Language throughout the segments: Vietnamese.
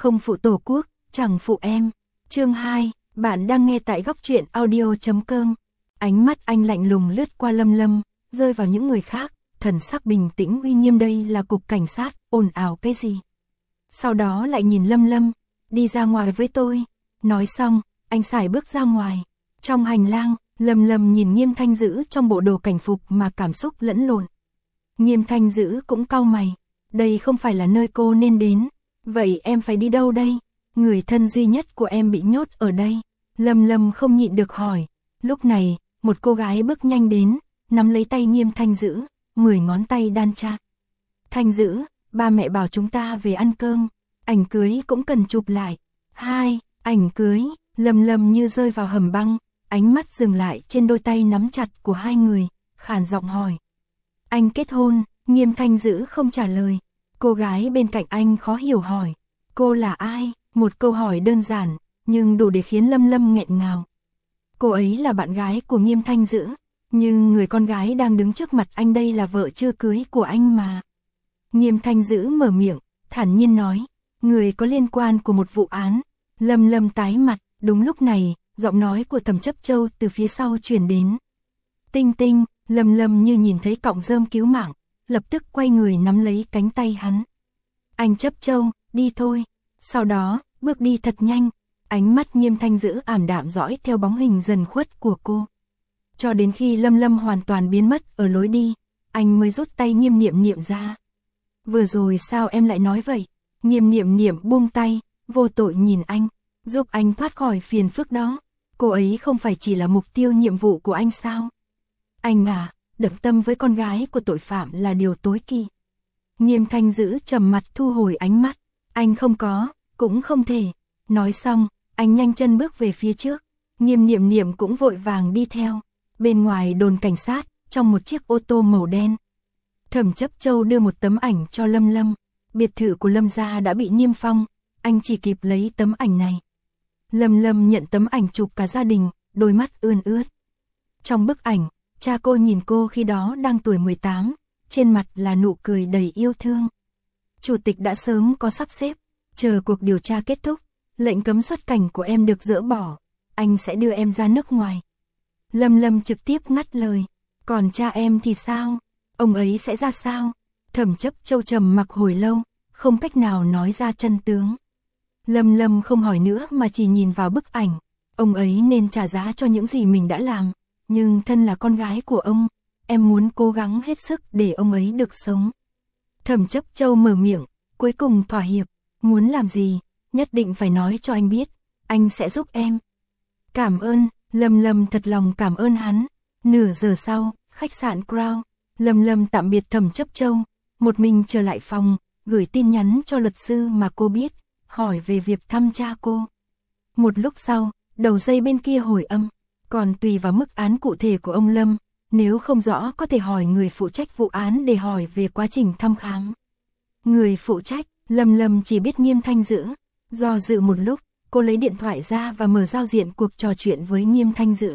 Không phụ tổ quốc, chẳng phụ em. Chương 2, bạn đang nghe tại góc truyện audio.com. Ánh mắt anh lạnh lùng lướt qua Lâm Lâm, rơi vào những người khác, thần sắc bình tĩnh uy nghiêm. Đây là cục cảnh sát, ồn ào cái gì? Sau đó lại nhìn Lâm Lâm, đi ra ngoài với tôi. Nói xong, anh sải bước ra ngoài. Trong hành lang, Lâm Lâm nhìn Nghiêm Thanh Dữ trong bộ đồ cảnh phục mà cảm xúc lẫn lộn. Nghiêm Thanh Dữ cũng cau mày, đây không phải là nơi cô nên đến. Vậy em phải đi đâu đây? Người thân duy nhất của em bị nhốt ở đây. Lâm Lâm không nhịn được hỏi. Lúc này, một cô gái bước nhanh đến, nắm lấy tay Nghiêm Thanh Dữ, 10 ngón tay đan chặt. Thanh Dữ, ba mẹ bảo chúng ta về ăn cơm, ảnh cưới cũng cần chụp lại. Hai, ảnh cưới. Lâm Lâm như rơi vào hầm băng, ánh mắt dừng lại trên đôi tay nắm chặt của hai người, khàn giọng hỏi. Anh kết hôn? Nghiêm Thanh Dữ không trả lời. Cô gái bên cạnh anh khó hiểu hỏi. Cô là ai? Một câu hỏi đơn giản, nhưng đủ để khiến Lâm Lâm nghẹn ngào. Cô ấy là bạn gái của Nghiêm Thanh Dữ, nhưng người con gái đang đứng trước mặt anh đây là vợ chưa cưới của anh mà. Nghiêm Thanh Dữ mở miệng, thản nhiên nói. Người có liên quan của một vụ án. Lâm Lâm tái mặt, đúng lúc này, giọng nói của Thẩm Chấp Châu từ phía sau truyền đến. Tinh Tinh. Lâm Lâm như nhìn thấy cọng rơm cứu mạng, lập tức quay người nắm lấy cánh tay hắn. Anh Chấp Châu, đi thôi. Sau đó, bước đi thật nhanh, ánh mắt Nghiêm Thanh Dữ ảm đạm dõi theo bóng hình dần khuất của cô. Cho đến khi Lâm Lâm hoàn toàn biến mất ở lối đi, anh mới rút tay Nghiêm Niệm Niệm ra. Vừa rồi sao em lại nói vậy? Nghiêm Niệm Niệm buông tay, vô tội nhìn anh, giúp anh thoát khỏi phiền phức đó. Cô ấy không phải chỉ là mục tiêu nhiệm vụ của anh sao? Anh à, đậm tâm với con gái của tội phạm là điều tối kỵ. Nghiêm Thanh Dữ trầm mặt thu hồi ánh mắt. Anh không có, cũng không thể. Nói xong, anh nhanh chân bước về phía trước. Nghiêm Niệm Niệm cũng vội vàng đi theo. Bên ngoài đồn cảnh sát, trong một chiếc ô tô màu đen. Thẩm Chấp Châu đưa một tấm ảnh cho Lâm Lâm. Biệt thự của Lâm gia đã bị niêm phong, anh chỉ kịp lấy tấm ảnh này. Lâm Lâm nhận tấm ảnh chụp cả gia đình, đôi mắt ươn ướt. Trong bức ảnh, cha cô nhìn cô khi đó đang tuổi 18, trên mặt là nụ cười đầy yêu thương. Chủ tịch đã sớm có sắp xếp, chờ cuộc điều tra kết thúc, lệnh cấm xuất cảnh của em được dỡ bỏ, anh sẽ đưa em ra nước ngoài. Lâm Lâm trực tiếp ngắt lời, còn cha em thì sao? Ông ấy sẽ ra sao? Thẩm Chấp Châu trầm mặc hồi lâu, không cách nào nói ra chân tướng. Lâm Lâm không hỏi nữa mà chỉ nhìn vào bức ảnh, ông ấy nên trả giá cho những gì mình đã làm. Nhưng thân là con gái của ông, em muốn cố gắng hết sức để ông ấy được sống. Thẩm Chấp Châu mở miệng, cuối cùng thỏa hiệp. Muốn làm gì, nhất định phải nói cho anh biết, anh sẽ giúp em. Cảm ơn. Lâm Lâm thật lòng cảm ơn hắn. Nửa giờ sau, khách sạn Crown, Lâm Lâm tạm biệt Thẩm Chấp Châu, một mình trở lại phòng, gửi tin nhắn cho luật sư mà cô biết, hỏi về việc thăm cha cô. Một lúc sau, đầu dây bên kia hồi âm. Còn tùy vào mức án cụ thể của ông Lâm, nếu không rõ có thể hỏi người phụ trách vụ án để hỏi về quá trình thăm khám. Người phụ trách, Lâm Lâm chỉ biết Nghiêm Thanh Dữ. Do dự một lúc, cô lấy điện thoại ra và mở giao diện cuộc trò chuyện với Nghiêm Thanh Dữ.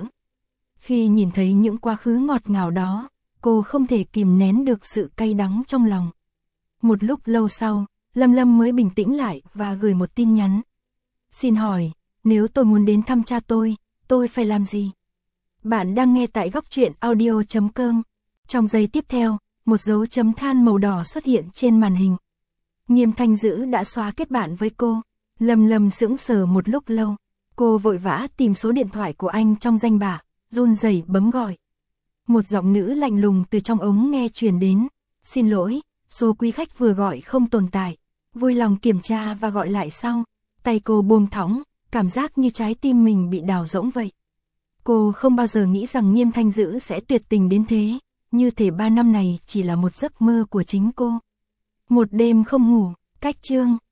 Khi nhìn thấy những quá khứ ngọt ngào đó, cô không thể kìm nén được sự cay đắng trong lòng. Một lúc lâu sau, Lâm Lâm mới bình tĩnh lại và gửi một tin nhắn. Xin hỏi, nếu tôi muốn đến thăm cha tôi phải làm gì? Bạn đang nghe tại góc truyện audio.com. Trong giây tiếp theo, một dấu chấm than màu đỏ xuất hiện trên màn hình. Nghiêm Thanh Dữ đã xóa kết bạn với cô. Lâm Lâm sững sờ một lúc lâu. Cô vội vã tìm số điện thoại của anh trong danh bạ, run rẩy bấm gọi. Một giọng nữ lạnh lùng từ trong ống nghe truyền đến. Xin lỗi, số quý khách vừa gọi không tồn tại. Vui lòng kiểm tra và gọi lại sau. Tay cô buông thõng, cảm giác như trái tim mình bị đào rỗng vậy. Cô không bao giờ nghĩ rằng Nghiêm Thanh Dữ sẽ tuyệt tình đến thế, như thể 3 năm này chỉ là một giấc mơ của chính cô. Một đêm không ngủ, cách chương.